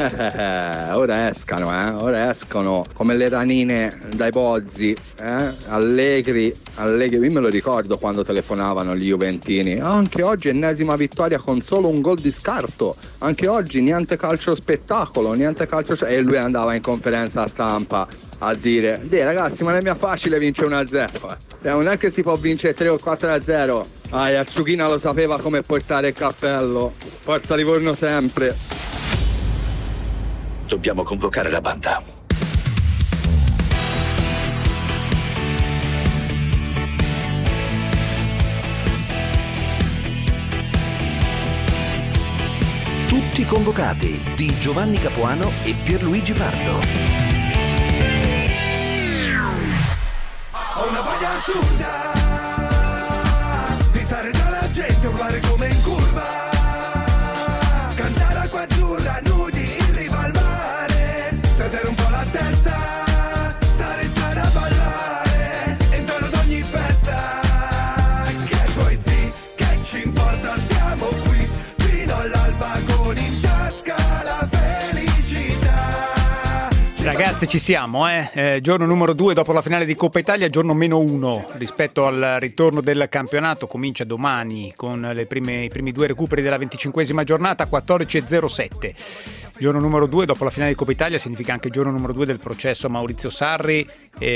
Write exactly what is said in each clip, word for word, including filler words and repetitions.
Eh, ora escano, eh, ora escono come le ranine dai pozzi, eh? Allegri, Allegri, io me lo ricordo quando telefonavano gli juventini, anche oggi ennesima vittoria con solo un gol di scarto, anche oggi niente calcio spettacolo, niente calcio, e lui andava in conferenza stampa a dire, dì ragazzi, ma non è mia facile vincere uno a zero, eh, non è che si può vincere tre o quattro a zero. Ah, e Acciuchina lo sapeva come portare il cappello, forza Livorno sempre. Dobbiamo convocare la banda. Tutti convocati di Giovanni Capuano e Pierluigi Pardo. Ho una voglia assurda di stare tra la gente, urlare come in curva, cantare acqua azzurra, nudi in riva al mare, perdere un po' la testa, stare in strada a ballare, intorno ad ogni festa, che poi sì, che ci importa, stiamo qui, fino all'alba con in tasca la felicità. Ragazzi, ci siamo, eh? eh giorno numero due dopo la finale di Coppa Italia, giorno meno uno rispetto al ritorno del campionato. Comincia domani con le prime, i primi due recuperi della venticinquesima giornata, quattordici e zero sette. Giorno numero due dopo la finale di Coppa Italia significa anche giorno numero due del processo a Maurizio Sarri,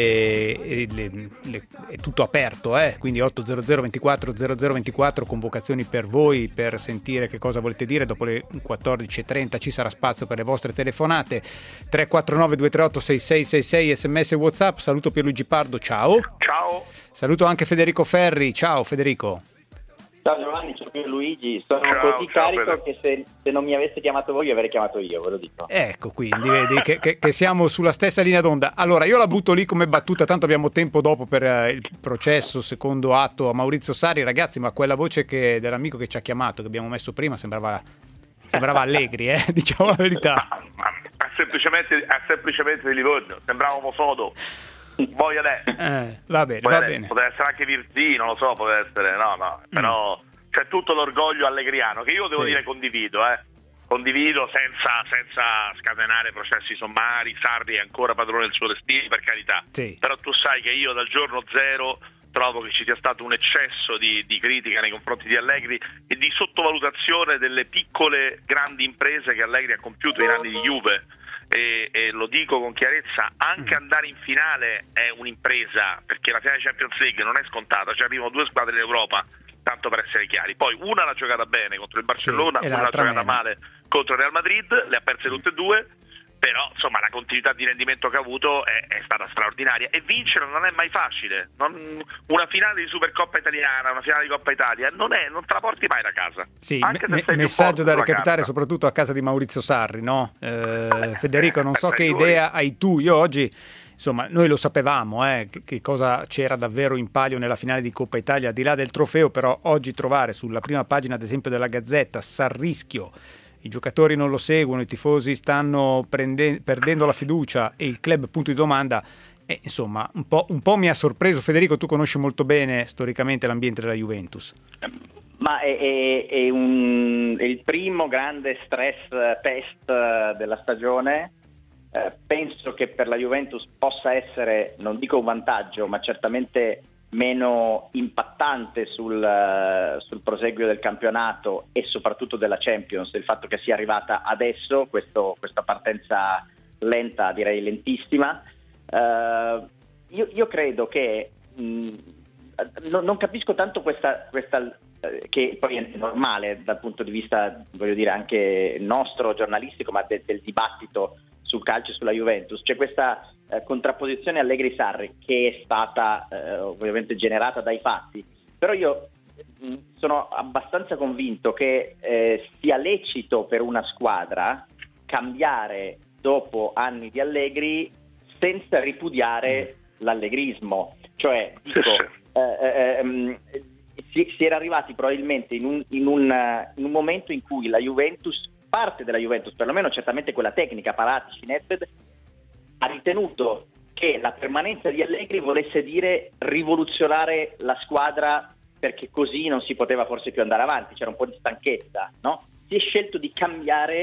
e, e le, le, è tutto aperto, eh? Quindi otto zero zero ventiquattro zero zero ventiquattro, convocazioni per voi, per sentire che cosa volete dire. Dopo le quattordici e trenta ci sarà spazio per le vostre telefonate. Tre quattro nove due tre otto sei sei sei sei, sms e WhatsApp. Saluto Pierluigi Pardo, ciao. Ciao. Saluto anche Federico Ferri, ciao Federico. Ciao Giovanni, ciao Pierluigi, sono Ciao, così ciao, carico Pedro. che se, se non mi aveste chiamato voi, avrei chiamato io, ve lo dico. Ecco, quindi vedi che, che, che siamo sulla stessa linea d'onda. Allora, io la butto lì come battuta, tanto abbiamo tempo dopo per eh, il processo, secondo atto a Maurizio Sarri. Ragazzi, ma quella voce che, dell'amico che ci ha chiamato, che abbiamo messo prima, sembrava, sembrava Allegri, eh? Diciamo la verità. È semplicemente, è semplicemente di Livorno, sembrava un sodo. Voglio lei. Eh, va bene, Voglio va lei. bene. Poteva essere anche Virzì, non lo so, poteva essere, no, no, però c'è tutto l'orgoglio allegriano che io devo Sì. dire condivido, eh. Condivido senza, senza scatenare processi sommari. Sarri è ancora padrone del suo destino, per carità. Sì. Però tu sai che io dal giorno zero trovo che ci sia stato un eccesso di, di critica nei confronti di Allegri e di sottovalutazione delle piccole grandi imprese che Allegri ha compiuto in anni di Juve. E, e lo dico con chiarezza, anche andare in finale è un'impresa, perché la finale Champions League non è scontata, ci arrivano due squadre in Europa, tanto per essere chiari. Poi una l'ha giocata bene contro il Barcellona, Sì, e una l'ha l'altra giocata meno. male contro il Real Madrid, le ha perse tutte e due, però insomma la continuità di rendimento che ha avuto è, è stata straordinaria, e vincere non è mai facile. Non, una finale di Supercoppa italiana, una finale di Coppa Italia non, è, non te la porti mai da casa. Sì, Anche se me- sei più messaggio forte da sulla recapitare carta. soprattutto a casa di Maurizio Sarri, no? Eh, Federico, non so eh, che figuri. idea hai tu. Io oggi, insomma, noi lo sapevamo, eh, che, che cosa c'era davvero in palio nella finale di Coppa Italia, al di là del trofeo, però oggi trovare sulla prima pagina, ad esempio, della Gazzetta, Sarrischio, i giocatori non lo seguono, i tifosi stanno prende- perdendo la fiducia e il club punto di domanda. E, insomma, un po', un po' mi ha sorpreso. Federico, tu conosci molto bene storicamente l'ambiente della Juventus. Ma è, è, è, un, è il primo grande stress test della stagione. Eh, penso che per la Juventus possa essere, non dico un vantaggio, ma certamente meno impattante sul, uh, sul proseguio del campionato e soprattutto della Champions, il fatto che sia arrivata adesso, questo, questa partenza lenta, direi lentissima. Uh, io, io credo che mh, non, non capisco tanto questa, questa uh, che poi è normale dal punto di vista, voglio dire, anche nostro giornalistico, ma de, del dibattito sul calcio e sulla Juventus. C'è questa eh, contrapposizione Allegri-Sarri che è stata eh, ovviamente generata dai fatti, però io mh, sono abbastanza convinto che eh, sia lecito per una squadra cambiare dopo anni di Allegri senza ripudiare l'allegrismo. Cioè, dico, eh, eh, si, si era arrivati probabilmente in un, in, un, in un momento in cui la Juventus, parte della Juventus, perlomeno certamente quella tecnica, Paratici, Nedved, ha ritenuto che la permanenza di Allegri volesse dire rivoluzionare la squadra, perché così non si poteva forse più andare avanti, c'era un po' di stanchezza, no? Si è scelto di cambiare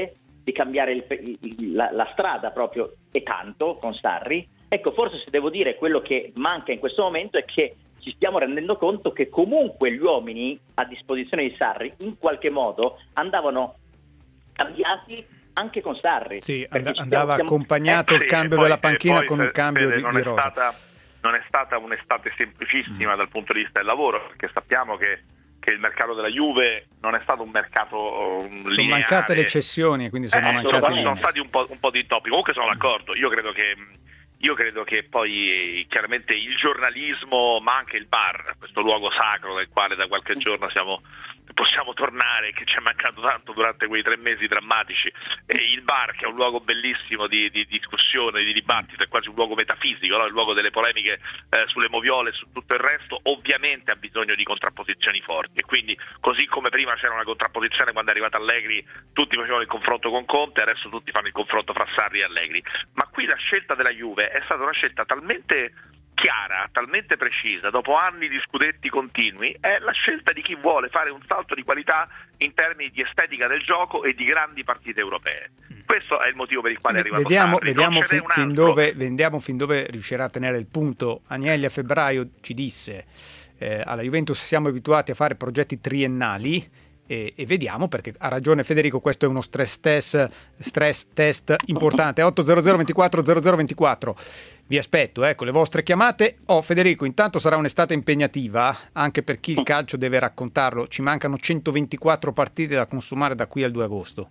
di cambiare il, il, la, la strada proprio, e tanto con Sarri. Ecco, forse se devo dire quello che manca in questo momento è che ci stiamo rendendo conto che comunque gli uomini a disposizione di Sarri in qualche modo andavano cambiati anche con Sarri. Sì, and- and- andava stiamo, accompagnato eh, il sì, cambio poi, della panchina poi, con un cambio Fede, di, non di è rosa. Stata, non è stata un'estate semplicissima mm. dal punto di vista del lavoro, perché sappiamo che, che il mercato della Juve non è stato un mercato um, lineare. Sono mancate le cessioni, quindi sono eh, mancati sono, i sono stati un po', un po' di intoppi. Comunque sono d'accordo, io credo che io credo che poi chiaramente il giornalismo, ma anche il bar, questo luogo sacro nel quale da qualche giorno siamo, possiamo tornare, che ci è mancato tanto durante quei tre mesi drammatici, e il bar, che è un luogo bellissimo di, di discussione, di dibattito, è quasi un luogo metafisico, no? Il luogo delle polemiche eh, sulle moviole e su tutto il resto, ovviamente ha bisogno di contrapposizioni forti, e quindi così come prima c'era una contrapposizione quando è arrivato Allegri, tutti facevano il confronto con Conte, adesso tutti fanno il confronto fra Sarri e Allegri, ma qui la scelta della Juve è stata una scelta talmente chiara, talmente precisa, dopo anni di scudetti continui, è la scelta di chi vuole fare un salto di qualità in termini di estetica del gioco e di grandi partite europee. Questo è il motivo per il quale è arrivato Vediamo, Sarri. vediamo, fin, fin dove, vediamo fin dove riuscirà a tenere il punto. Agnelli a febbraio ci disse eh, alla Juventus siamo abituati a fare progetti triennali, E, e vediamo, perché ha ragione Federico, questo è uno stress test, stress test importante. Otto zero zero ventiquattro zero zero ventiquattro, vi aspetto, ecco le vostre chiamate. Oh Federico, intanto sarà un'estate impegnativa anche per chi il calcio deve raccontarlo, ci mancano centoventiquattro partite da consumare da qui al due agosto.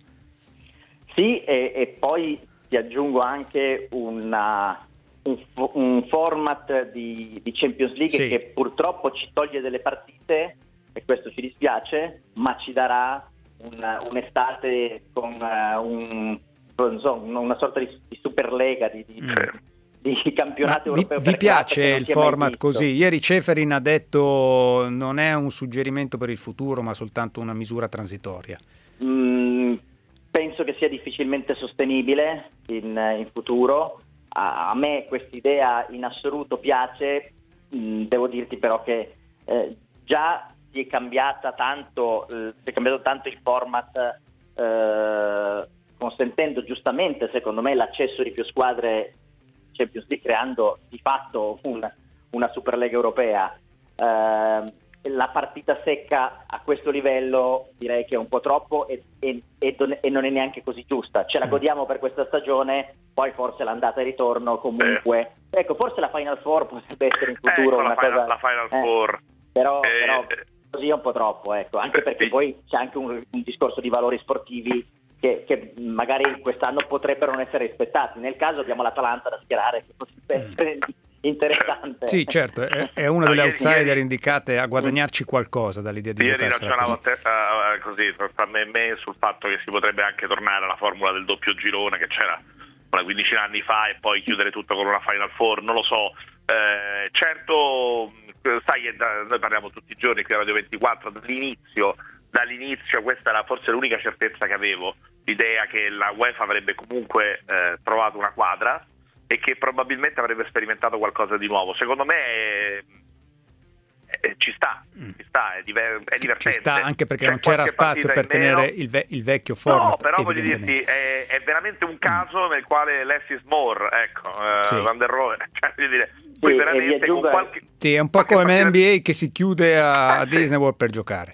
Sì, e, e poi ti aggiungo anche una, un, un format di, di Champions League sì. che purtroppo ci toglie delle partite, e questo ci dispiace, ma ci darà una, un'estate con uh, un, insomma, una sorta di, di Superlega, di, di, mm. di campionato ma europeo. Vi, vi piace il format così? Ieri Ceferin ha detto non è un suggerimento per il futuro, ma soltanto una misura transitoria. Mm, penso che sia difficilmente sostenibile in, in futuro. A, a me quest'idea in assoluto piace, mm, devo dirti però che eh, già si è cambiata tanto, eh, si è cambiato tanto il format, eh, consentendo giustamente, secondo me, l'accesso di più squadre Champions League, creando di fatto un, una Superlega europea. Eh, la partita secca a questo livello direi che è un po' troppo e, e, e non è neanche così giusta. Ce la godiamo per questa stagione, poi forse l'andata e ritorno comunque. Eh. Ecco, forse la Final Four potrebbe essere in futuro ecco, una la cosa. Final, la Final eh, Four. Però, eh, però così è un po' troppo, ecco, anche perché poi c'è anche un, un discorso di valori sportivi che, che magari quest'anno potrebbero non essere rispettati. Nel caso abbiamo l'Atalanta da schierare, che potrebbe essere interessante. Sì, certo, è, è una no, delle ieri, outsider ieri, indicate a guadagnarci qualcosa dall'idea di ieri giocarsela ragionavo così. a te, uh, così tra me e me sul fatto che si potrebbe anche tornare alla formula del doppio girone che c'era una quindicina anni fa e poi chiudere tutto con una Final Four, non lo so. Eh, certo, sai che da, noi parliamo tutti i giorni qui a Radio ventiquattro, dall'inizio, dall'inizio questa era forse l'unica certezza che avevo, l'idea che la UEFA avrebbe comunque eh, trovato una quadra e che probabilmente avrebbe sperimentato qualcosa di nuovo. Secondo me è, è, ci sta, ci sta, è, diver, è divertente. Ci sta anche perché C'è non c'era spazio per tenere il, il, ve- il vecchio format. No, però voglio dirti, è, è veramente un caso mm. nel quale less is more, ecco, sì. uh, Van der Rohe, cioè voglio dire, sì, poi veramente con qualche... Sì, è un po' come N B A che si chiude a, a Disney World per giocare.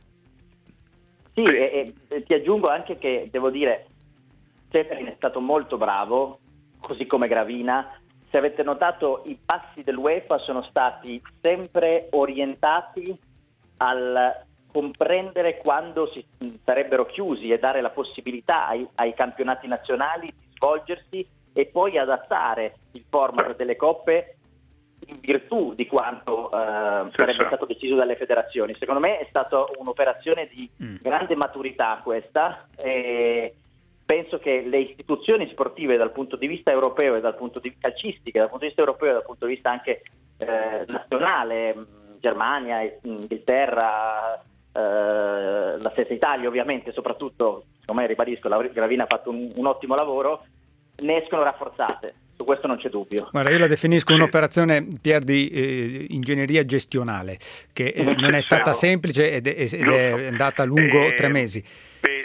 Sì, e, e ti aggiungo anche che, devo dire, Ceferin è stato molto bravo, così come Gravina. Se avete notato, i passi dell'UEFA sono stati sempre orientati al comprendere quando si sarebbero chiusi e dare la possibilità ai, ai campionati nazionali di svolgersi e poi adattare il format delle coppe in virtù di quanto eh, sarebbe stato deciso dalle federazioni. Secondo me è stata un'operazione di mm. grande maturità questa, e penso che le istituzioni sportive dal punto di vista europeo e dal punto di vista calcistiche, dal punto di vista europeo e dal punto di vista anche eh, nazionale, Germania, Inghilterra, eh, la stessa Italia ovviamente, soprattutto, secondo me, ribadisco, la Gravina ha fatto un, un ottimo lavoro, ne escono rafforzate. Su questo non c'è dubbio. Guarda, io la definisco un'operazione, Pier, di eh, ingegneria gestionale, che eh, non è stata semplice ed è, ed è andata lungo eh, tre mesi. Eh, quello che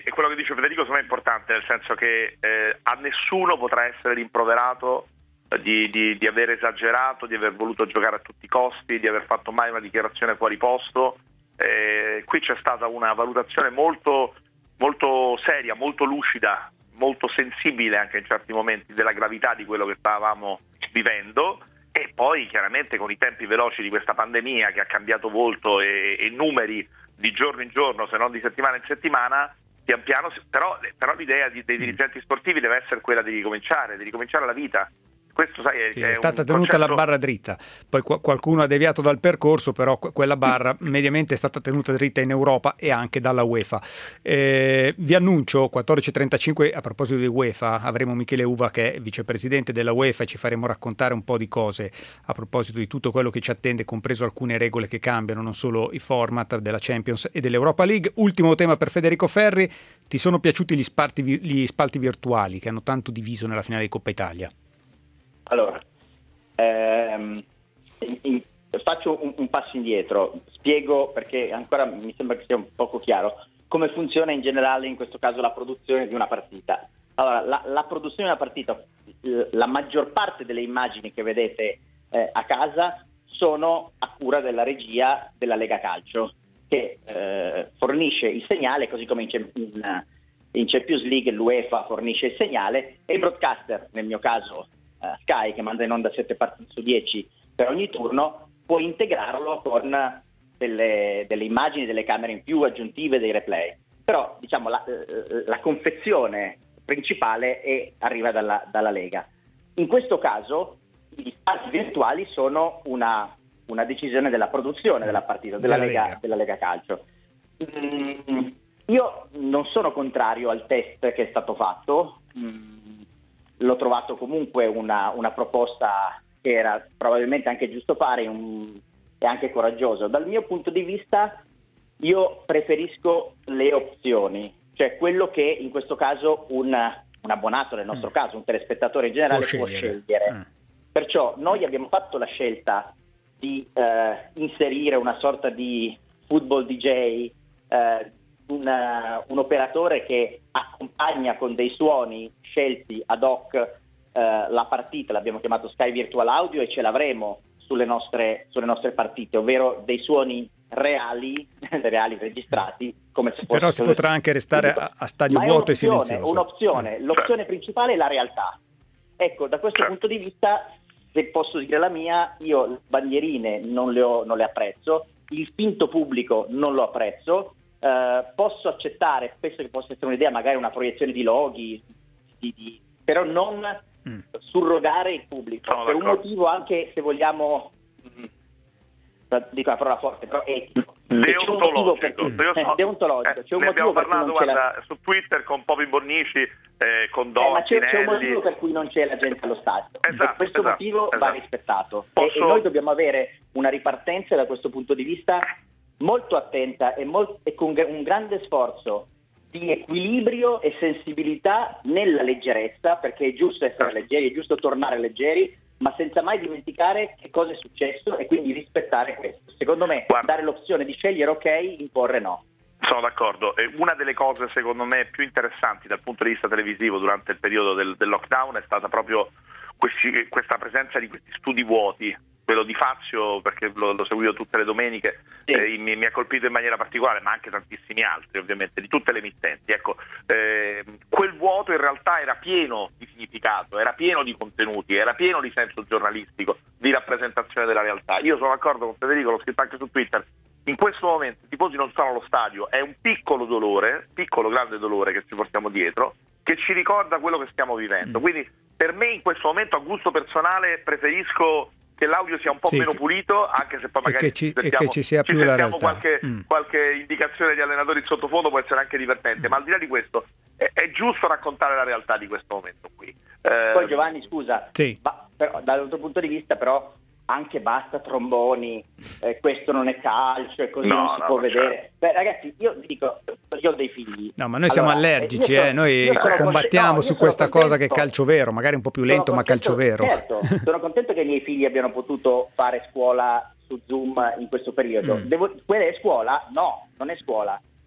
dice Federico secondo me è importante, nel senso che eh, a nessuno potrà essere rimproverato di, di, di aver esagerato, di aver voluto giocare a tutti i costi, di aver fatto mai una dichiarazione fuori posto. Eh, qui c'è stata una valutazione molto, molto seria, molto lucida, molto sensibile anche in certi momenti della gravità di quello che stavamo vivendo, e poi chiaramente con i tempi veloci di questa pandemia che ha cambiato volto e, e numeri di giorno in giorno, se non di settimana in settimana, pian piano, però, però l'idea di, dei dirigenti sportivi deve essere quella di ricominciare, di ricominciare la vita. Questo sai è, sì, è è stata un tenuta concetto... la barra dritta, poi qu- qualcuno ha deviato dal percorso, però que- quella barra mediamente è stata tenuta dritta in Europa e anche dalla UEFA. Eh, vi annuncio quattordici e trentacinque, a proposito di UEFA avremo Michele Uva che è vicepresidente della UEFA e ci faremo raccontare un po' di cose a proposito di tutto quello che ci attende, compreso alcune regole che cambiano, non solo i format della Champions e dell'Europa League. Ultimo tema per Federico Ferri: ti sono piaciuti gli spalti, gli spalti virtuali che hanno tanto diviso nella finale di Coppa Italia? Allora, ehm, in, in, faccio un, un passo indietro, spiego perché ancora mi sembra che sia un poco chiaro come funziona in generale in questo caso la produzione di una partita. Allora, la, la produzione di una partita, la maggior parte delle immagini che vedete eh, a casa sono a cura della regia della Lega Calcio, che eh, fornisce il segnale, così come in, in, in Champions League l'UEFA fornisce il segnale e il broadcaster, nel mio caso Sky, che manda in onda sette partite su dieci per ogni turno, può integrarlo con delle, delle immagini, delle camere in più aggiuntive, dei replay. Però diciamo la, la confezione principale è, arriva dalla, dalla Lega. In questo caso gli spalti virtuali sono una, una decisione della produzione della partita, della, della, Lega, Lega. della Lega Calcio. Mm, io non sono contrario al test che è stato fatto. Mm, l'ho trovato comunque una, una proposta che era probabilmente anche giusto fare un, e anche coraggioso. Dal mio punto di vista io preferisco le opzioni, cioè quello che in questo caso un, un abbonato, nel nostro mm. caso un telespettatore in generale può scegliere, può scegliere. Mm. Perciò noi abbiamo fatto la scelta di eh, inserire una sorta di football D J, eh, una, un operatore che accompagna con dei suoni scelti ad hoc eh, la partita, l'abbiamo chiamato Sky Virtual Audio, e ce l'avremo sulle nostre, sulle nostre partite, ovvero dei suoni reali, reali registrati, come se fosse. Però si potrà anche restare a, a stadio vuoto e silenzioso. Un'opzione, l'opzione principale è la realtà. Ecco, da questo punto di vista, se posso dire la mia, io le bandierine non le, ho, non le apprezzo, il finto pubblico non lo apprezzo. Uh, posso accettare, penso che possa essere un'idea, magari una proiezione di loghi, di, di, però non mm. surrogare il pubblico, no, per d'accordo. Un motivo anche, se vogliamo, mh, dico una parola forte, però etico. Deontologico. Cui, eh, deontologico. C'è un ne abbiamo parlato guarda, la... su Twitter con Popi Bonnici, eh, con Dotti, eh, ma c'è, c'è un motivo per cui non c'è la gente allo stadio. Esatto, e questo esatto, motivo esatto. va rispettato. Posso... E, e noi dobbiamo avere una ripartenza da questo punto di vista molto attenta e, molt- e con un grande sforzo di equilibrio e sensibilità nella leggerezza, perché è giusto essere leggeri, è giusto tornare leggeri, ma senza mai dimenticare che cosa è successo e quindi rispettare questo. Secondo me, Guarda, dare l'opzione di scegliere ok, imporre no. Sono d'accordo. E una delle cose secondo me più interessanti dal punto di vista televisivo durante il periodo del, del lockdown è stata proprio questi, questa presenza di questi studi vuoti. Quello di Fazio, perché lo, lo seguivo tutte le domeniche, sì. eh, mi, mi ha colpito in maniera particolare, ma anche tantissimi altri ovviamente, di tutte le emittenti. Ecco, eh, quel vuoto in realtà era pieno di significato, era pieno di contenuti, era pieno di senso giornalistico, di rappresentazione della realtà. Io sono d'accordo con Federico, l'ho scritto anche su Twitter, in questo momento i tifosi non sono allo stadio, è un piccolo dolore, piccolo grande dolore che ci portiamo dietro, che ci ricorda quello che stiamo vivendo. Mm. Quindi per me in questo momento, a gusto personale, preferisco che l'audio sia un po' sì, meno pulito, anche se poi magari e che ci, sentiamo, e che ci sia ci più la realtà. Qualche, mm. qualche indicazione di allenatori in sottofondo può essere anche divertente, mm. ma al di là di questo è, è giusto raccontare la realtà di questo momento qui. Eh, poi Giovanni, scusa, sì. ma, però, dall'altro punto di vista però anche basta tromboni, eh, questo non è calcio e così no, non si no, può vedere. Certo. Beh, ragazzi, io vi dico, io ho dei figli. No, ma noi siamo allora, allergici, io sono, eh, noi io sono combattiamo no, su questa contento, cosa che è calcio vero, magari un po' più lento, contento, ma calcio vero. Certo, sono contento che i miei figli abbiano potuto fare scuola su Zoom in questo periodo. Mm. Devo, quella è scuola? No, non è scuola.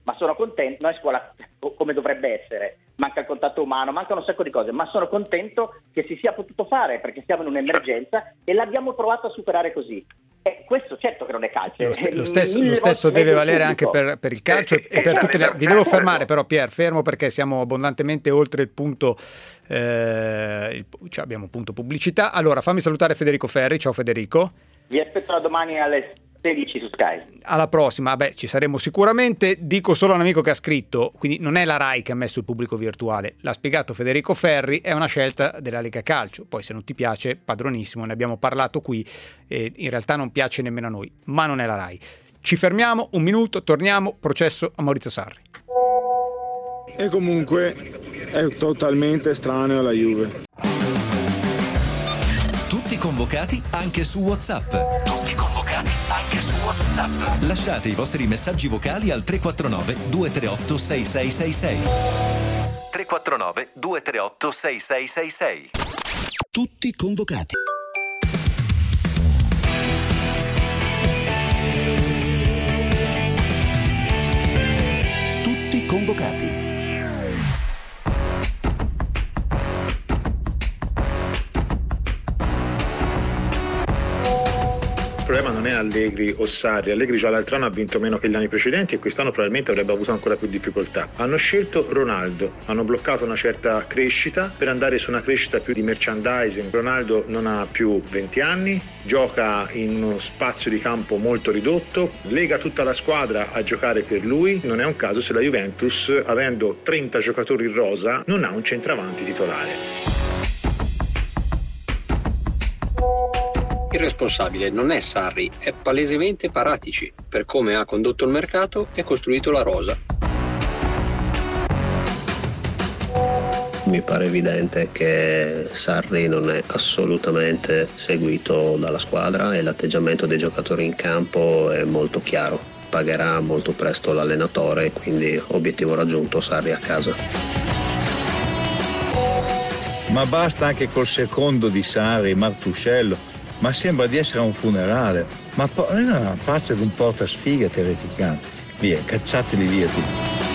ma sono contento, non è scuola come dovrebbe essere, manca il contatto umano, mancano un sacco di cose, ma sono contento che si sia potuto fare perché siamo in un'emergenza e l'abbiamo provato a superare così. E questo certo che non è calcio. Lo, st- lo stesso, lo stesso deve valere anche per, per il calcio e, e per tutte le... Vi devo fermare però, Pier, fermo, perché siamo abbondantemente oltre il punto, eh, il, cioè abbiamo un punto pubblicità. Allora, fammi salutare Federico Ferri. Ciao Federico. Vi aspetto da domani alle sedici su Sky. Alla prossima, beh, ci saremo sicuramente. Dico solo a un amico che ha scritto, quindi non è la Rai che ha messo il pubblico virtuale, l'ha spiegato Federico Ferri, è una scelta della Lega Calcio. Poi se non ti piace, padronissimo, ne abbiamo parlato qui, e in realtà non piace nemmeno a noi, ma non è la Rai. Ci fermiamo un minuto, torniamo. Processo a Maurizio Sarri. E comunque è totalmente estraneo alla Juve. Tutti convocati anche su WhatsApp. Tutti convocati anche su WhatsApp. Lasciate i vostri messaggi vocali al tre quattro nove due tre otto sei sei sei sei. tre quattro nove due tre otto sei sei sei sei. Tutti convocati. Tutti convocati. Il problema non è Allegri o Sarri. Allegri già l'altro anno ha vinto meno che gli anni precedenti e quest'anno probabilmente avrebbe avuto ancora più difficoltà. Hanno scelto Ronaldo, hanno bloccato una certa crescita per andare su una crescita più di merchandising. Ronaldo non ha più venti anni, gioca in uno spazio di campo molto ridotto, lega tutta la squadra a giocare per lui. Non è un caso se la Juventus, avendo trenta giocatori in rosa, non ha un centravanti titolare. Il responsabile non è Sarri, è palesemente Paratici, per come ha condotto il mercato e costruito la rosa. Mi pare evidente che Sarri non è assolutamente seguito dalla squadra e l'atteggiamento dei giocatori in campo è molto chiaro. Pagherà molto presto l'allenatore, quindi obiettivo raggiunto, Sarri a casa. Ma basta anche col secondo di Sarri, Martuscello. Ma sembra di essere a un funerale. Ma po- è una faccia di un portasfiga terrificante. Via, cacciateli via tutti.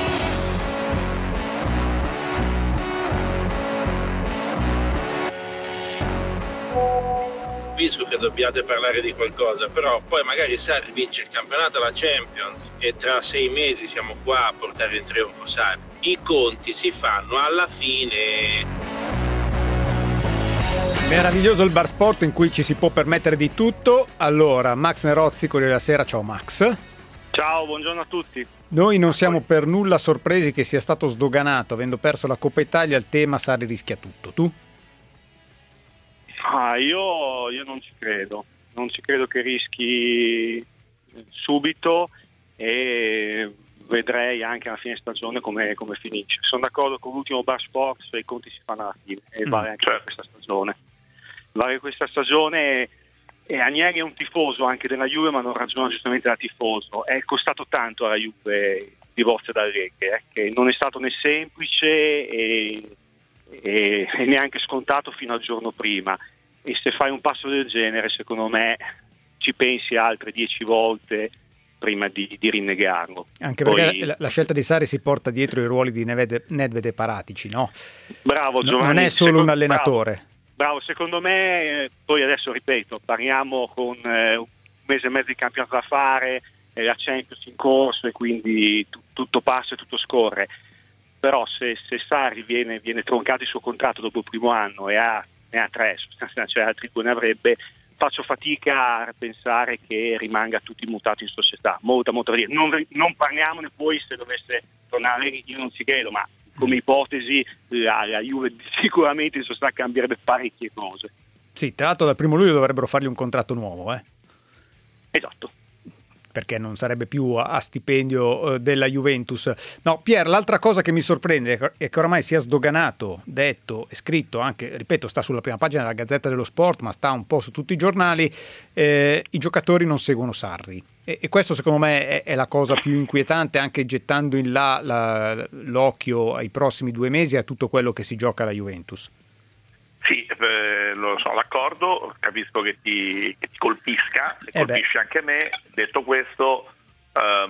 Capisco che dobbiate parlare di qualcosa, però poi magari Sarri vince il campionato alla Champions e tra sei mesi siamo qua a portare in trionfo Sarri. I conti si fanno alla fine. Meraviglioso il bar sport in cui ci si può permettere di tutto. Allora, Max Nerozzi, Corriere della Sera. Ciao Max. Ciao, buongiorno a tutti. Noi non siamo per nulla sorpresi che sia stato sdoganato, avendo perso la Coppa Italia. Il tema Sarri rischia tutto. Tu? Ah, io, io non ci credo. Non ci credo che rischi subito e vedrei anche alla fine stagione come, come finisce. Sono d'accordo con l'ultimo bar sport, se i conti si fanno alla fine e vale anche per questa stagione. Vale questa stagione e Agnelli è un tifoso anche della Juve, ma non ragiona giustamente da tifoso. È costato tanto alla Juve il divorzio da Allegri, eh, che non è stato né semplice e, e, e neanche scontato fino al giorno prima. E se fai un passo del genere, secondo me ci pensi altre dieci volte prima di, di rinnegarlo. Anche Poi, perché la, la scelta di Sarri si porta dietro i ruoli di Nedved, Nedved e Paratici, no? Bravo Giovanni. Non è solo secondo, un allenatore. Bravo, bravo, secondo me, poi adesso ripeto, parliamo con eh, un mese e mezzo di campionato da fare, eh, la Champions in corso e quindi t- tutto passa e tutto scorre. Però se, se Sarri viene, viene troncato il suo contratto dopo il primo anno e ha, ne ha tre, sostanzialmente, cioè altri due ne avrebbe, faccio fatica a pensare che rimanga tutti mutati in società. Molta, molta fatica. Non, non parliamone poi se dovesse tornare, io non ci credo, ma come ipotesi la, la Juve sicuramente in società cambierebbe parecchie cose. Sì, tra l'altro dal primo luglio dovrebbero fargli un contratto nuovo, eh? Esatto. Perché non sarebbe più a stipendio della Juventus. No, Pier, l'altra cosa che mi sorprende è che oramai sia sdoganato, detto e scritto anche, ripeto, sta sulla prima pagina della Gazzetta dello Sport, ma sta un po' su tutti i giornali, eh, i giocatori non seguono Sarri. E, e questo secondo me è, è la cosa più inquietante, anche gettando in là la, l'occhio ai prossimi due mesi e a tutto quello che si gioca alla Juventus. Sì, eh, lo so, d'accordo, capisco che ti, che ti colpisca, e eh colpisce beh. anche me. Detto questo, um,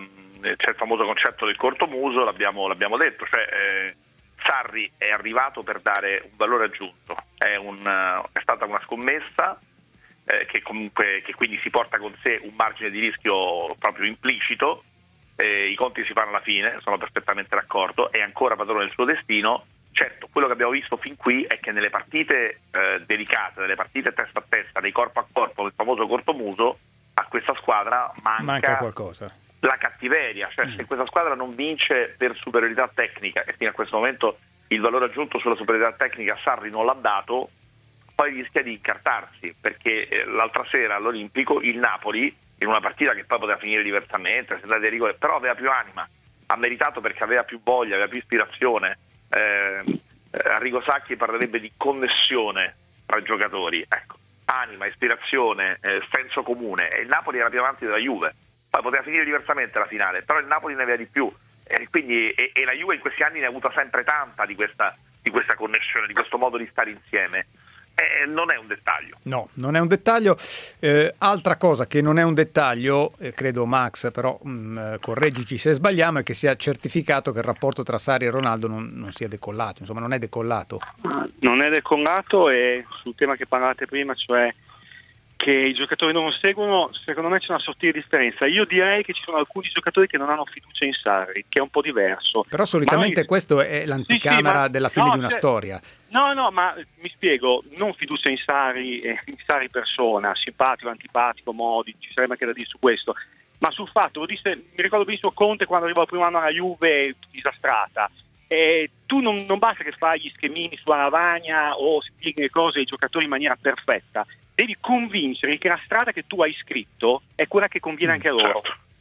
c'è il famoso concetto del cortomuso, l'abbiamo, l'abbiamo detto, cioè eh, Sarri è arrivato per dare un valore aggiunto, è, un, è stata una scommessa eh, che comunque che quindi si porta con sé un margine di rischio proprio implicito, eh, i conti si fanno alla fine, sono perfettamente d'accordo, è ancora padrone del suo destino. Certo, quello che abbiamo visto fin qui è che nelle partite eh, delicate, nelle partite testa a testa, dei corpo a corpo, del famoso cortomuso, a questa squadra manca, manca qualcosa. La cattiveria, cioè mm. se questa squadra non vince per superiorità tecnica, e fino a questo momento il valore aggiunto sulla superiorità tecnica Sarri non l'ha dato, poi rischia di incartarsi, perché eh, l'altra sera all'Olimpico il Napoli, in una partita che poi poteva finire diversamente, senza dei rigori, però aveva più anima, ha meritato perché aveva più voglia, aveva più ispirazione. Eh, Arrigo Sacchi parlerebbe di connessione tra i giocatori, ecco, anima, ispirazione, eh, senso comune, e il Napoli era più avanti della Juve, poi poteva finire diversamente la finale, però il Napoli ne aveva di più, e, quindi, e, e la Juve in questi anni ne ha avuta sempre tanta di questa, di questa connessione, di questo modo di stare insieme. Eh, non è un dettaglio. No, non è un dettaglio. Eh, altra cosa che non è un dettaglio, eh, credo Max, però mh, correggici se sbagliamo, è che sia certificato che il rapporto tra Sarri e Ronaldo non, non sia decollato, insomma non è decollato. Non è decollato, e sul tema che parlavate prima, cioè che i giocatori non seguono, secondo me c'è una sottile differenza. Io direi che ci sono alcuni giocatori che non hanno fiducia in Sarri, che è un po' diverso. Però solitamente noi... questo è l'anticamera sì, sì, della fine no, di una cioè... storia. No, no, ma mi spiego, non fiducia in Sarri, eh, in Sarri persona, simpatico, antipatico, modi, ci sarebbe anche da dire su questo, ma sul fatto, lo disse, mi ricordo benissimo Conte quando arrivò il primo anno alla Juve disastrata, eh, tu non, non basta che fai gli schemini sulla lavagna o spieghi le cose ai giocatori in maniera perfetta, devi convincere che la strada che tu hai scritto è quella che conviene anche a loro.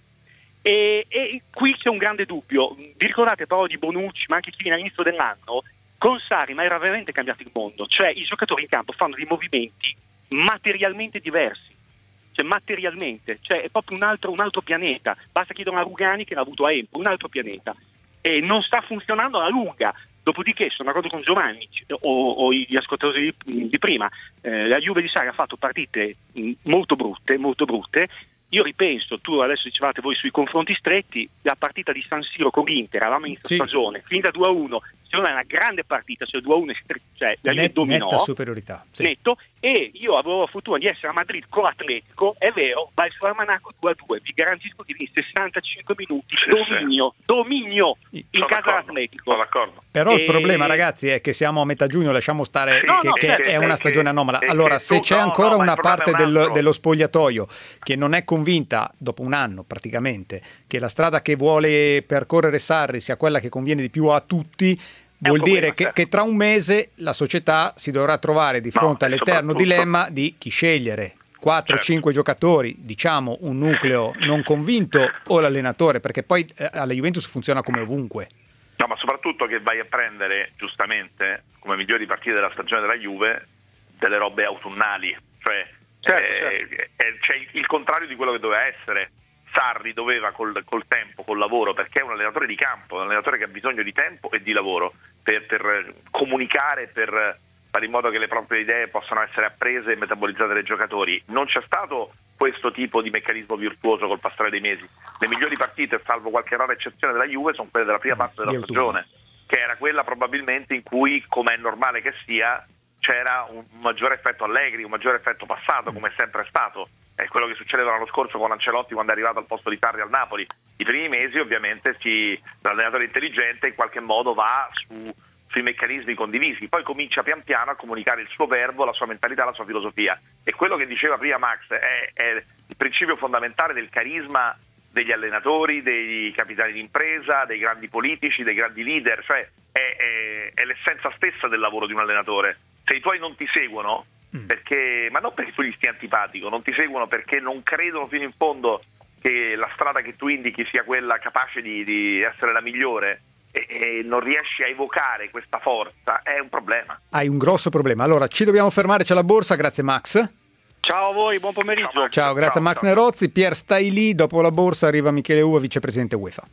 E, e qui c'è un grande dubbio. Vi ricordate parole di Bonucci, ma anche chi viene all'inizio dell'anno? Con Sarri ma era veramente cambiato il mondo, cioè i giocatori in campo fanno dei movimenti materialmente diversi, cioè materialmente, cioè è proprio un altro, un altro pianeta. Basta chiedere a Rugani che l'ha avuto a Empoli, un altro pianeta, e non sta funzionando alla lunga. Dopodiché sono d'accordo con Giovanni o, o gli ascoltatori di, di prima, eh, la Juve di Sarri ha fatto partite mh, molto brutte, molto brutte. Io ripenso, tu adesso dicevate voi sui confronti stretti, la partita di San Siro con l'Inter, eravamo in sì. stagione, finita due a uno, secondo me è una grande partita, cioè due a uno, cioè la Juve Net, dominò, netta superiorità, sì. netto, e io avevo la fortuna di essere a Madrid con l'Atletico, è vero, va il suo almanacco due a due, vi garantisco che in sessantacinque minuti, sì, dominio, sì. dominio in sono casa dell'Atletico. Sono d'accordo. Però e... il problema, ragazzi, è che siamo a metà giugno, lasciamo stare sì, che, no, che perché, è una stagione anomala. Allora, se tu, c'è no, ancora no, una parte del, dello spogliatoio che non è convinta, dopo un anno praticamente, che la strada che vuole percorrere Sarri sia quella che conviene di più a tutti, vuol dire problema, che, certo. che tra un mese la società si dovrà trovare di fronte no, all'eterno dilemma di chi scegliere. quattro cinque certo. giocatori, diciamo un nucleo non convinto, o l'allenatore, perché poi eh, alla Juventus funziona come ovunque. No, ma soprattutto che vai a prendere, giustamente, come migliori partite della stagione della Juve, delle robe autunnali, cioè certo, eh, certo. Eh, c'è il contrario di quello che doveva essere. Sarri doveva col, col tempo, col lavoro, perché è un allenatore di campo, un allenatore che ha bisogno di tempo e di lavoro per, per comunicare, per fare in modo che le proprie idee possano essere apprese e metabolizzate dai giocatori. Non c'è stato questo tipo di meccanismo virtuoso col passare dei mesi. Le migliori partite, salvo qualche rara eccezione della Juve, sono quelle della prima parte della stagione, che era quella probabilmente in cui, come è normale che sia, c'era un maggiore effetto Allegri, un maggiore effetto passato, come è sempre stato. È quello che succedeva l'anno scorso con Ancelotti quando è arrivato al posto di Sarri al Napoli. I primi mesi ovviamente si, l'allenatore intelligente in qualche modo va su, sui meccanismi condivisi, poi comincia pian piano a comunicare il suo verbo, la sua mentalità, la sua filosofia. E quello che diceva prima Max è, è il principio fondamentale del carisma degli allenatori, dei capitani d'impresa, dei grandi politici, dei grandi leader, cioè è, è, è l'essenza stessa del lavoro di un allenatore. Se i tuoi non ti seguono, perché, ma non perché tu gli stia antipatico, non ti seguono perché non credono fino in fondo che la strada che tu indichi sia quella capace di, di essere la migliore, e, e non riesci a evocare questa forza, è un problema. Hai un grosso problema. Allora ci dobbiamo fermare, c'è la borsa. Grazie Max. Ciao a voi, buon pomeriggio. Ciao, ciao grazie ciao, a Max ciao. Nerozzi. Pier, stai lì, dopo la borsa arriva Michele Uva, vicepresidente UEFA.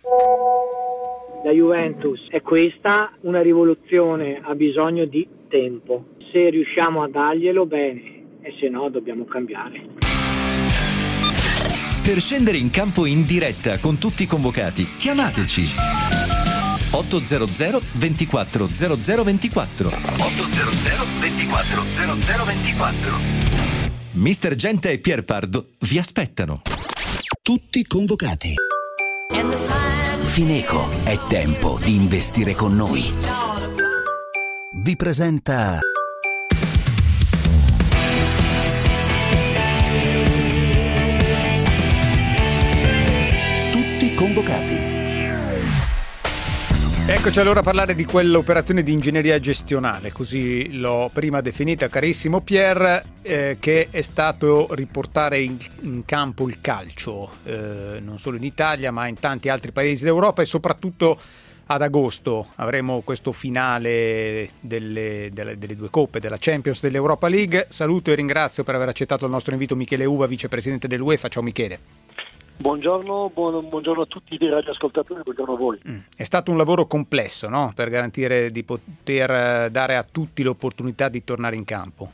La Juventus è questa, una rivoluzione ha bisogno di tempo. Se riusciamo a darglielo, bene, e se no dobbiamo cambiare. Per scendere in campo in diretta con tutti i convocati, chiamateci ottocento ventiquattro zero zero ventiquattro ottocento ventiquattro zero zero ventiquattro. Mister Gente e Pierpardo vi aspettano. Tutti convocati. Fineco, è tempo di investire con noi. Vi presenta Tutti convocati. Eccoci allora a parlare di quell'operazione di ingegneria gestionale, così l'ho prima definita, carissimo Pier, eh, che è stato riportare in, in campo il calcio, eh, non solo in Italia ma in tanti altri paesi d'Europa, e soprattutto ad agosto avremo questo finale delle, delle, delle due coppe, della Champions, dell'Europa League. Saluto e ringrazio per aver accettato il nostro invito Michele Uva, vicepresidente dell'UEFA. Ciao Michele. Buongiorno, buon, buongiorno a tutti i radioascoltatori, buongiorno a voi. Mm. È stato un lavoro complesso, no? Per garantire di poter dare a tutti l'opportunità di tornare in campo.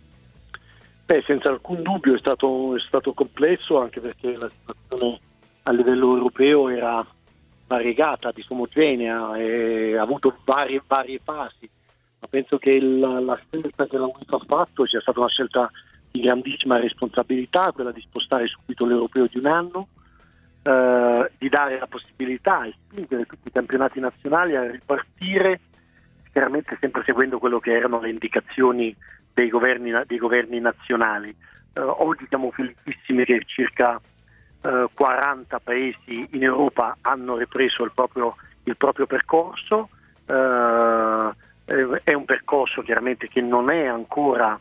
Beh, senza alcun dubbio è stato, è stato complesso, anche perché la situazione a livello europeo era variegata, disomogenea, e ha avuto varie, varie fasi. Ma penso che il, la scelta che la UEFA ha fatto sia stata una scelta di grandissima responsabilità, quella di spostare subito l'europeo di un anno, eh, di dare la possibilità e spingere tutti i campionati nazionali a ripartire, chiaramente sempre seguendo quello che erano le indicazioni dei governi, dei governi nazionali. Eh, oggi siamo felicissimi che circa eh, quaranta paesi in Europa hanno ripreso il proprio, il proprio percorso. Eh, è un percorso chiaramente che non è ancora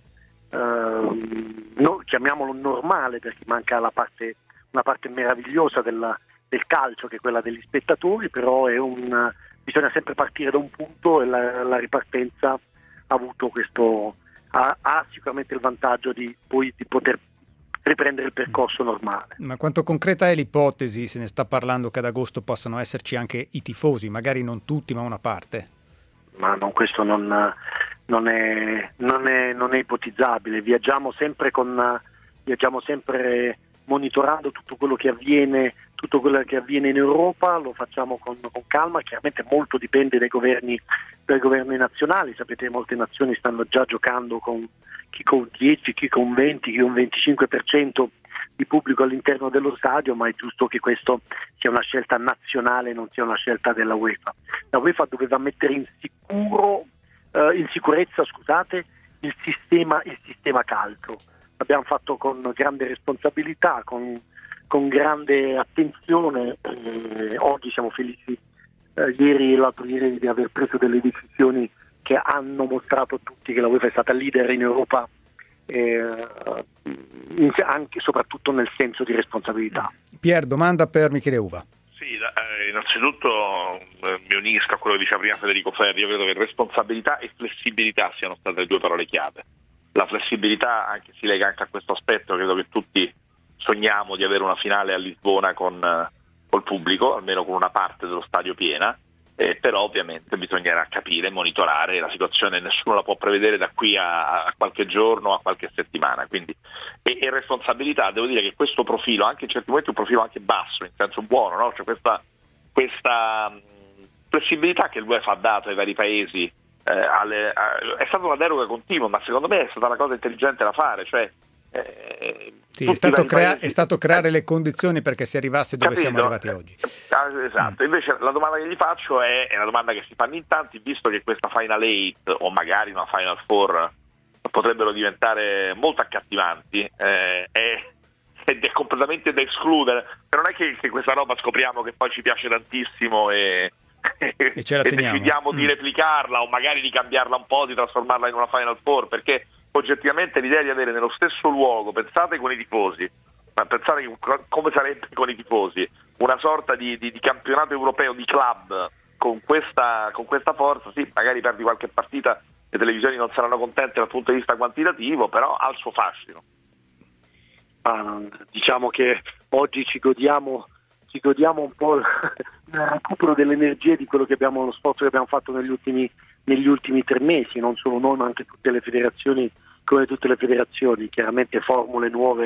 Uh, no, chiamiamolo normale, perché manca la parte, una parte meravigliosa della, del calcio, che è quella degli spettatori, però è un, bisogna sempre partire da un punto, e la, la ripartenza ha avuto questo ha, ha sicuramente il vantaggio di poi di poter riprendere il percorso normale. Ma quanto concreta è l'ipotesi, se ne sta parlando, che ad agosto possano esserci anche i tifosi, magari non tutti ma una parte? Ma non, questo non Non è, non, è, non è ipotizzabile. Viaggiamo sempre con viaggiamo sempre monitorando tutto quello che avviene, tutto quello che avviene in Europa, lo facciamo con, con calma. Chiaramente molto dipende dai governi, dai governi nazionali. Sapete, molte nazioni stanno già giocando con chi con dieci, chi con venti, chi con venticinque per cento di pubblico all'interno dello stadio, ma è giusto che questo sia una scelta nazionale, non sia una scelta della UEFA. La UEFA doveva mettere in sicuro Uh, in sicurezza, scusate, il sistema, il sistema calcio. L'abbiamo fatto con grande responsabilità, con, con grande attenzione. Eh, oggi siamo felici, eh, ieri e l'altro ieri, di aver preso delle decisioni che hanno mostrato a tutti che la UEFA è stata leader in Europa, eh, in, anche soprattutto nel senso di responsabilità. Pier, domanda per Michele Uva. Sì, eh, innanzitutto eh, mi unisco a quello che diceva prima Federico Ferri. Io credo che responsabilità e flessibilità siano state le due parole chiave. La flessibilità anche si lega anche a questo aspetto. Credo che tutti sogniamo di avere una finale a Lisbona con eh, col pubblico, almeno con una parte dello stadio piena, eh, però ovviamente bisognerà capire, monitorare la situazione. Nessuno la può prevedere da qui a, a qualche giorno, a qualche settimana. Quindi e, e responsabilità, devo dire che questo profilo, anche in certi momenti un profilo anche basso, in senso buono, no? Cioè questa, questa mh, flessibilità che l'UEFA ha dato ai vari paesi, eh, alle, a, è stata una deroga continua, ma secondo me è stata una cosa intelligente da fare, crea- eh, sì, è, stato crea- è stato creare le condizioni perché si arrivasse dove Capito? siamo arrivati oggi. Esatto, invece la domanda che gli faccio è, è una domanda che si fanno in tanti, visto che questa Final Eight o magari una Final Four potrebbero diventare molto accattivanti, eh, è, ed è completamente da escludere. Non è che, che questa roba scopriamo che poi ci piace tantissimo e, e, ce la e teniamo. decidiamo mm. di replicarla o magari di cambiarla un po', di trasformarla in una Final Four, perché oggettivamente l'idea di avere nello stesso luogo, pensate con i tifosi, ma pensate come sarebbe con i tifosi, una sorta di, di, di campionato europeo di club con questa, con questa forza, sì, magari perdi qualche partita, le televisioni non saranno contente dal punto di vista quantitativo, però ha il suo fascino. Ah, diciamo che oggi ci godiamo ci godiamo un po' il recupero delle energie di quello che abbiamo, lo sforzo che abbiamo fatto negli ultimi negli ultimi tre mesi, non solo noi ma anche tutte le federazioni, come tutte le federazioni. Chiaramente formule nuove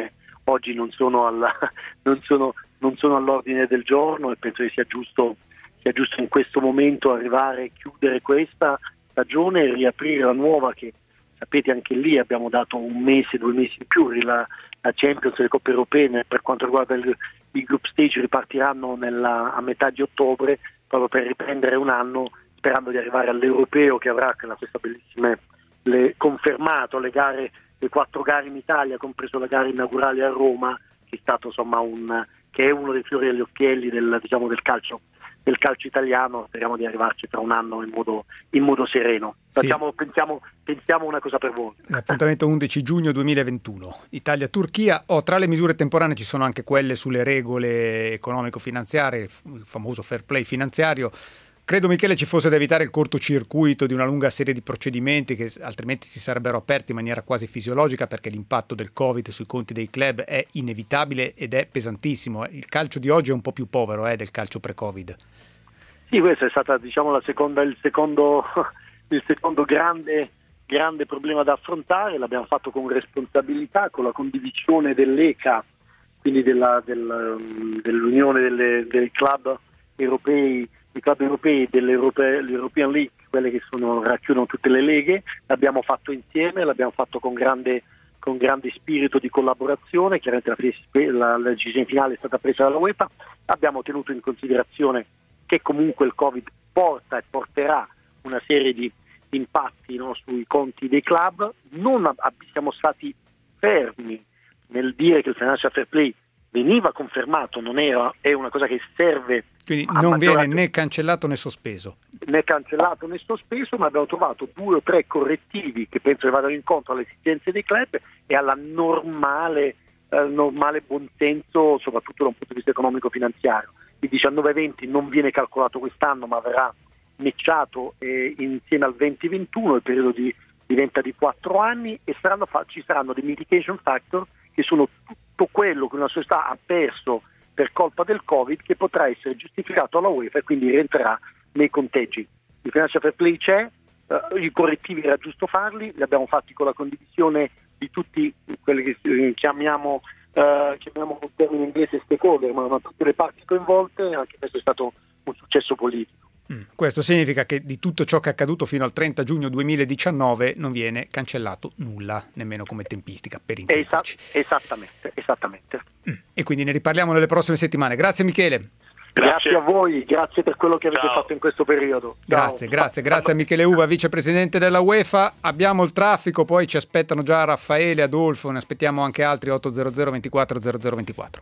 oggi non sono, alla, non sono, non sono all'ordine del giorno, e penso che sia giusto, sia giusto in questo momento arrivare a chiudere questa stagione e riaprire la nuova, che sapete anche lì abbiamo dato un mese, due mesi in più. La, la Champions e le Coppe Europee per quanto riguarda il, il group stage ripartiranno nella, a metà di ottobre, proprio per riprendere un anno, sperando di arrivare all'Europeo, che avrà questa bellissima, le, confermato le gare, le quattro gare in Italia, compreso la gara inaugurale a Roma, che è stato insomma un, che è uno dei fiori agli occhielli del, diciamo, del calcio del calcio italiano. Speriamo di arrivarci tra un anno in modo, in modo sereno. Facciamo, sì. pensiamo, pensiamo una cosa per voi. L'appuntamento undici giugno duemilaventuno, Italia-Turchia. Oh, tra le misure temporanee ci sono anche quelle sulle regole economico-finanziarie, il famoso fair play finanziario. Credo, Michele, ci fosse da evitare il cortocircuito di una lunga serie di procedimenti che altrimenti si sarebbero aperti in maniera quasi fisiologica, perché l'impatto del Covid sui conti dei club è inevitabile ed è pesantissimo. Il calcio di oggi è un po' più povero eh, del calcio pre-Covid. Sì, questo è stata, diciamo, la seconda, il secondo, il secondo grande, grande problema da affrontare. L'abbiamo fatto con responsabilità, con la condivisione dell'E C A, quindi della, del, dell'Unione delle, dei club europei, i club europei dell'European League, quelle che sono, racchiudono tutte le leghe. L'abbiamo fatto insieme, l'abbiamo fatto con grande, con grande spirito di collaborazione. Chiaramente la, la decisione finale è stata presa dalla UEFA. Abbiamo tenuto in considerazione che comunque il Covid porta e porterà una serie di impatti, no, sui conti dei club. Non ab- siamo stati fermi nel dire che il financial fair play veniva confermato, non era, è una cosa che serve. Quindi non viene né cancellato né sospeso. Né cancellato né sospeso, ma abbiamo trovato due o tre correttivi che penso che vadano incontro alle esigenze dei club e alla normale, eh, normale buonsenso, soprattutto da un punto di vista economico-finanziario. Il diciannove venti non viene calcolato quest'anno, ma verrà matchato eh, insieme al venti ventuno, il periodo di, diventa di quattro anni, e saranno, ci saranno dei mitigation factor che sono tutto quello che una società ha perso per colpa del Covid, che potrà essere giustificato alla UEFA e quindi rientrerà nei conteggi. Il financial fair play c'è, uh, i correttivi era giusto farli, li abbiamo fatti con la condivisione di tutti quelli che eh, chiamiamo, uh, chiamiamo con termine inglese stakeholder, ma, ma tutte le parti coinvolte, e anche questo è stato un successo politico. Mm. Questo significa che di tutto ciò che è accaduto fino al trenta giugno duemiladiciannove non viene cancellato nulla, nemmeno come tempistica, per intenderci. Esa- esattamente, esattamente. Mm. E quindi ne riparliamo nelle prossime settimane. Grazie Michele. Grazie, grazie a voi, grazie per quello che avete Ciao. fatto in questo periodo. Ciao. Grazie, grazie, grazie a Michele Uva, vicepresidente della UEFA. Abbiamo il traffico, poi ci aspettano già Raffaele, Adolfo, ne aspettiamo anche altri. Otto zero zero ventiquattro zero zero ventiquattro.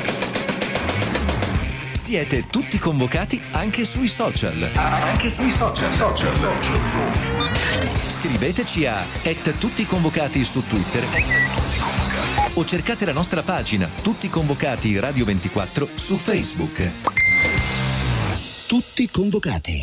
Siete tutti convocati anche sui social. Anche sui social. social. Scriveteci a et tutti convocati su Twitter o cercate la nostra pagina Tutti Convocati Radio ventiquattro su Facebook. Tutti convocati.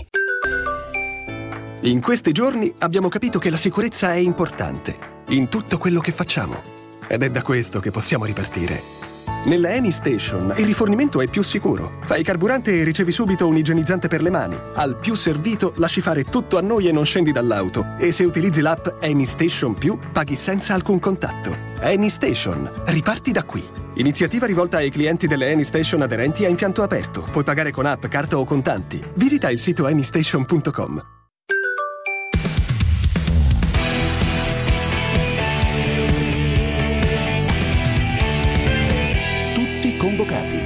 In questi giorni abbiamo capito che la sicurezza è importante in tutto quello che facciamo, ed è da questo che possiamo ripartire. Nella Eni Station il rifornimento è più sicuro. Fai carburante e ricevi subito un igienizzante per le mani. Al più servito lasci fare tutto a noi e non scendi dall'auto. E se utilizzi l'app Eni Station Più paghi senza alcun contatto. Eni Station, riparti da qui. Iniziativa rivolta ai clienti delle Eni Station aderenti a impianto aperto. Puoi pagare con app, carta o contanti. Visita il sito eni station punto com. Convocati.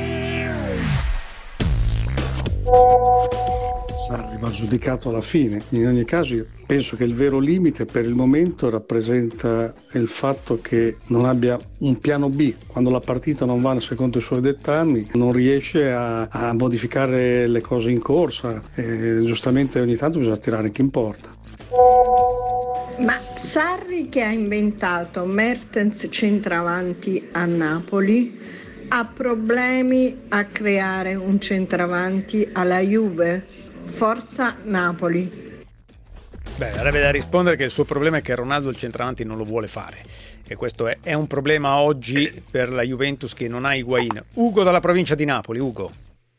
Sarri va giudicato alla fine. In ogni caso io penso che il vero limite per il momento rappresenta il fatto che non abbia un piano B. Quando la partita non va secondo i suoi dettami non riesce a, a modificare le cose in corsa, e giustamente ogni tanto bisogna tirare anche in porta. Ma Sarri, che ha inventato Mertens centravanti a Napoli, ha problemi a creare un centravanti alla Juve? Forza Napoli. Beh, avrebbe da rispondere che il suo problema è che Ronaldo il centravanti non lo vuole fare, e questo è, è un problema oggi per la Juventus, che non ha Higuain. Ugo dalla provincia di Napoli. Ugo.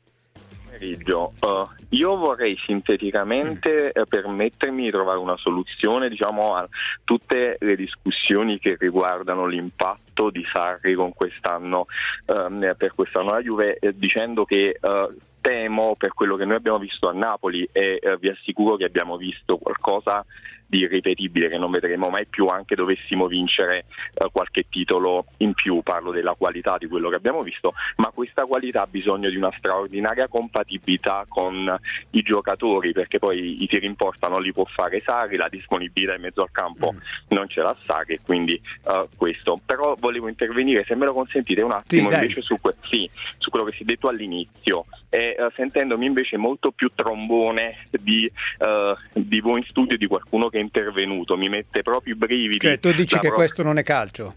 Uh, io vorrei sinteticamente eh, permettermi di trovare una soluzione, diciamo, a tutte le discussioni che riguardano l'impatto sentimento di Sarri con quest'anno, ehm, per quest'anno la Juve, eh, dicendo che eh, temo per quello che noi abbiamo visto a Napoli e eh, vi assicuro che abbiamo visto qualcosa di irripetibile che non vedremo mai più anche dovessimo vincere eh, qualche titolo in più. Parlo della qualità di quello che abbiamo visto, ma questa qualità ha bisogno di una straordinaria compatibilità con i giocatori, perché poi i tiri in porta non li può fare Sarri, la disponibilità in mezzo al campo mm. non ce l'ha Sarri, quindi uh, questo. Però volevo intervenire, se me lo consentite, un attimo sì, invece su, que- sì, su quello che si è detto all'inizio, e uh, sentendomi invece molto più trombone di, uh, di voi in studio, di qualcuno che è intervenuto, mi mette proprio i brividi. Cioè tu dici che pro- questo non è calcio?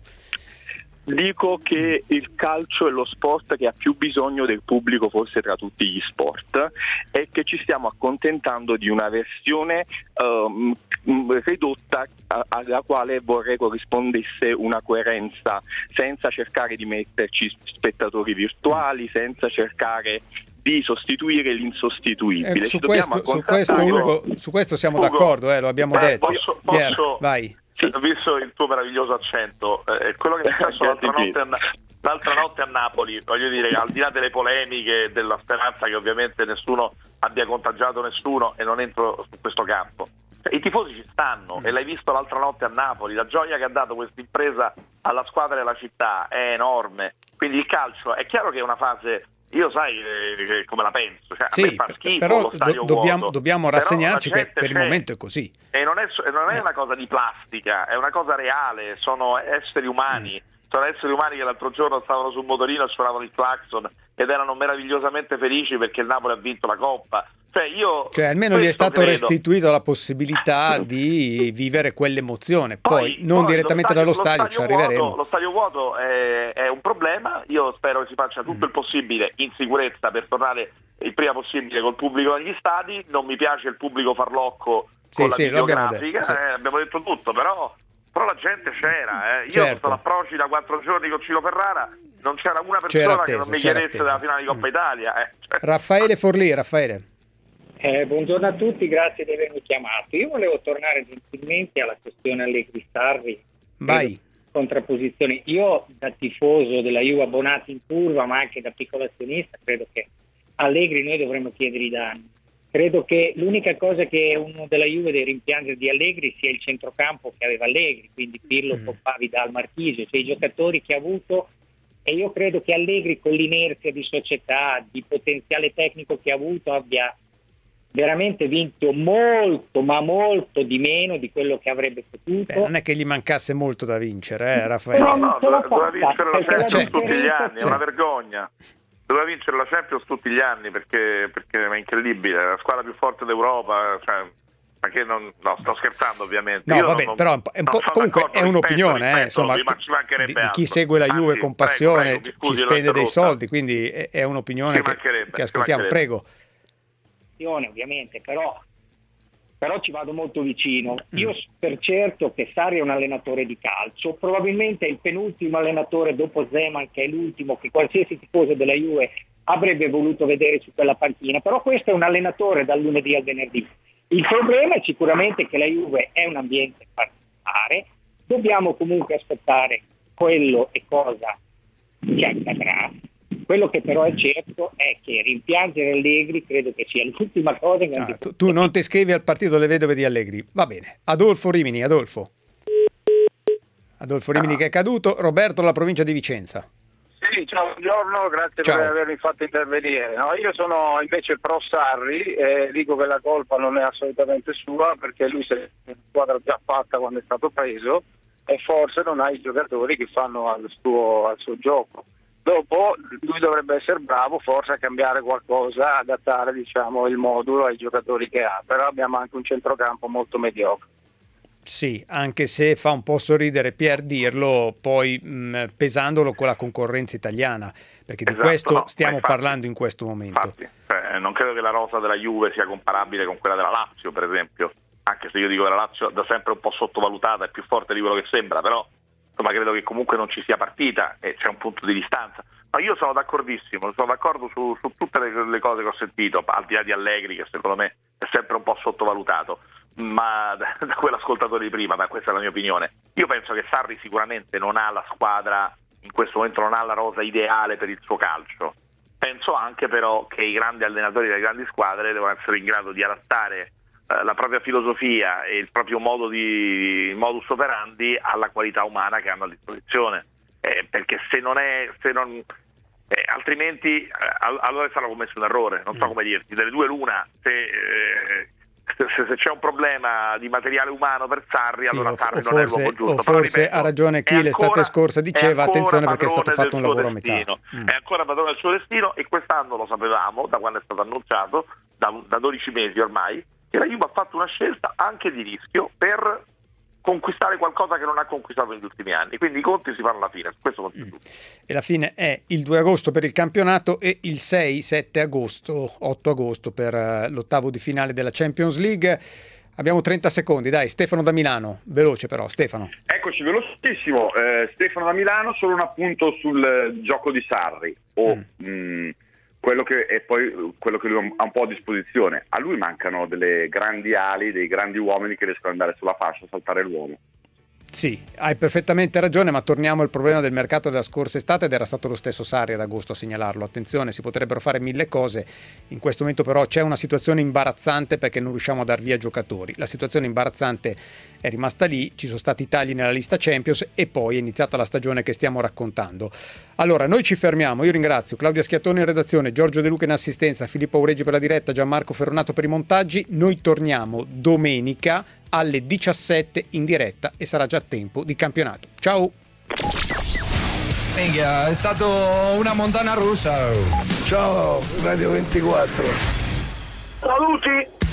Dico che il calcio è lo sport che ha più bisogno del pubblico forse tra tutti gli sport, e che ci stiamo accontentando di una versione um, ridotta a- alla quale vorrei corrispondesse una coerenza, senza cercare di metterci spettatori virtuali, senza cercare di sostituire l'insostituibile. Eh, su, questo, su, questo, Ugo, su questo siamo Ugo, d'accordo, eh, lo abbiamo eh, detto. Posso, Pier, posso, vai. Sì. Visto il tuo meraviglioso accento, eh, quello che è successo l'altra notte, a, l'altra notte a Napoli, voglio dire, al di là delle polemiche, della speranza che ovviamente nessuno abbia contagiato nessuno, e non entro su questo campo, i tifosi ci stanno, mm. e l'hai visto l'altra notte a Napoli, la gioia che ha dato questa impresa alla squadra e alla città è enorme. Quindi il calcio è chiaro che è una fase, io sai eh, come la penso, cioè, sì, a me fa schifo però lo stadio do- dobbiamo, vuoto, dobbiamo rassegnarci che per c'è. il momento è così, e non è, non è una cosa di plastica, è una cosa reale, sono esseri umani, mm. sono esseri umani che l'altro giorno stavano sul motorino e suonavano il clacson ed erano meravigliosamente felici perché il Napoli ha vinto la Coppa. Cioè, io cioè almeno gli è stato credo. restituito la possibilità di vivere quell'emozione, poi, poi non poi direttamente stadio, dallo stadio, ci arriveremo. Vuoto, lo stadio vuoto è, è un problema, io spero che si faccia tutto mm. il possibile in sicurezza per tornare il prima possibile col pubblico negli stadi. Non mi piace il pubblico farlocco sì, con la sì, videografica, detto, sì. eh, abbiamo detto tutto, però, però la gente c'era, eh. Io certo. sono all'approccio da quattro giorni con Ciro Ferrara, non c'era una persona attesa, che non mi chiedesse della finale di Coppa mm. Italia. Eh. Cioè. Raffaele Forlì, Raffaele. Eh, buongiorno a tutti, grazie di avermi chiamato. Io volevo tornare gentilmente alla questione Allegri-Sarri. Vai. Contrapposizione. Io, da tifoso della Juve, abbonato in curva, ma anche da piccolo azionista, credo che Allegri noi dovremmo chiedere i danni. Credo che l'unica cosa che uno della Juve deve rimpiangere di Allegri sia il centrocampo che aveva Allegri, quindi Pirlo, mm. Pogba, Vidal, Marchisio, cioè i giocatori che ha avuto. E io credo che Allegri, con l'inerzia di società, di potenziale tecnico che ha avuto, abbia veramente vinto molto, ma molto di meno di quello che avrebbe potuto. Beh, non è che gli mancasse molto da vincere, eh, Raffaele? No, no, doveva, doveva vincere la Champions tutti gli anni, sì. È una vergogna. Doveva vincere la Champions tutti gli anni perché, perché è incredibile, è la squadra più forte d'Europa, cioè, ma che non, no, sto scherzando ovviamente. No, Io vabbè, non, però è un po', comunque è un'opinione, rispetto, eh, insomma, rispetto, di, di chi segue la Juve Anzi, con passione, prego, prego, ci spende dei soldi, quindi è, è un'opinione che, che ascoltiamo, prego. Ovviamente, però, però ci vado molto vicino. Io per certo che Sarri è un allenatore di calcio, probabilmente è il penultimo allenatore dopo Zeman, che è l'ultimo che qualsiasi tifoso della Juve avrebbe voluto vedere su quella panchina, però questo è un allenatore dal lunedì al venerdì. Il problema è sicuramente che la Juve è un ambiente particolare, dobbiamo comunque aspettare quello e cosa ci accadrà. Quello che però è certo è che rimpiangere Allegri credo che sia l'ultima cosa che ah, tu, tu non ti iscrivi al partito delle vedove di Allegri, va bene. Adolfo Rimini, Adolfo Adolfo Rimini ah. che è caduto. Roberto, dalla provincia di Vicenza. Sì, ciao, buongiorno, grazie ciao. per avermi fatto intervenire. No, io sono invece pro Sarri e dico che la colpa non è assolutamente sua, perché lui si è una squadra già fatta quando è stato preso e forse non ha i giocatori che fanno al suo, al suo gioco. Dopo lui dovrebbe essere bravo forse a cambiare qualcosa, adattare diciamo il modulo ai giocatori che ha, però abbiamo anche un centrocampo molto mediocre. Sì, anche se fa un po' sorridere Pier dirlo, poi mh, pesandolo con la concorrenza italiana, perché esatto, di questo no, stiamo infatti, parlando in questo momento. Infatti, cioè, non credo che la rosa della Juve sia comparabile con quella della Lazio, per esempio, anche se io dico che la Lazio da sempre un po' sottovalutata, è più forte di quello che sembra, però insomma credo che comunque non ci sia partita e c'è un punto di distanza. Ma io sono d'accordissimo, sono d'accordo su, su tutte le, le cose che ho sentito, al di là di Allegri, che secondo me è sempre un po' sottovalutato. ma da, da quell'ascoltatore di prima, ma questa è la mia opinione. Io penso che Sarri sicuramente non ha la squadra, in questo momento non ha la rosa ideale per il suo calcio. Penso anche però che i grandi allenatori delle grandi squadre devono essere in grado di adattare eh, la propria filosofia e il proprio modo di il modus operandi alla qualità umana che hanno a disposizione, eh, perché se non è se non eh, altrimenti eh, allora sarà commesso un errore, non so come dirti, delle due l'una, se eh, Se, se c'è un problema di materiale umano per Sarri, sì, allora Sarri non è il luogo giusto. O forse ripeto, ha ragione chi l'estate scorsa diceva attenzione perché è stato fatto un lavoro destino. a metà. Mm. È ancora padrone del suo destino e quest'anno lo sapevamo da quando è stato annunciato, da, da dodici mesi ormai, che la Juve ha fatto una scelta anche di rischio per conquistare qualcosa che non ha conquistato negli ultimi anni, quindi i conti si fanno alla fine, su questo conti tutto. E la fine è il due agosto per il campionato e il sei sette agosto, otto agosto per uh, l'ottavo di finale della Champions League. Abbiamo trenta secondi, dai, Stefano da Milano, veloce però, Stefano. Eccoci, velocissimo, eh, Stefano da Milano, solo un appunto sul eh, gioco di Sarri, o mm. mh, quello che è poi quello che lui ha un po' a disposizione. A lui mancano delle grandi ali, dei grandi uomini che riescono ad andare sulla fascia, saltare l'uomo. Sì, hai perfettamente ragione, ma torniamo al problema del mercato della scorsa estate ed era stato lo stesso Sarri ad agosto a segnalarlo. Attenzione, si potrebbero fare mille cose, in questo momento però c'è una situazione imbarazzante perché non riusciamo a dar via giocatori. La situazione imbarazzante è rimasta lì, ci sono stati tagli nella lista Champions e poi è iniziata la stagione che stiamo raccontando. Allora, noi ci fermiamo, io ringrazio Claudia Schiattoni in redazione, Giorgio De Luca in assistenza, Filippo Aureggi per la diretta, Gianmarco Ferronato per i montaggi. Noi torniamo domenica alle diciassette in diretta e sarà già tempo di campionato. Ciao! Minchia, è stato una montagna russa. Ciao Radio ventiquattro. Saluti!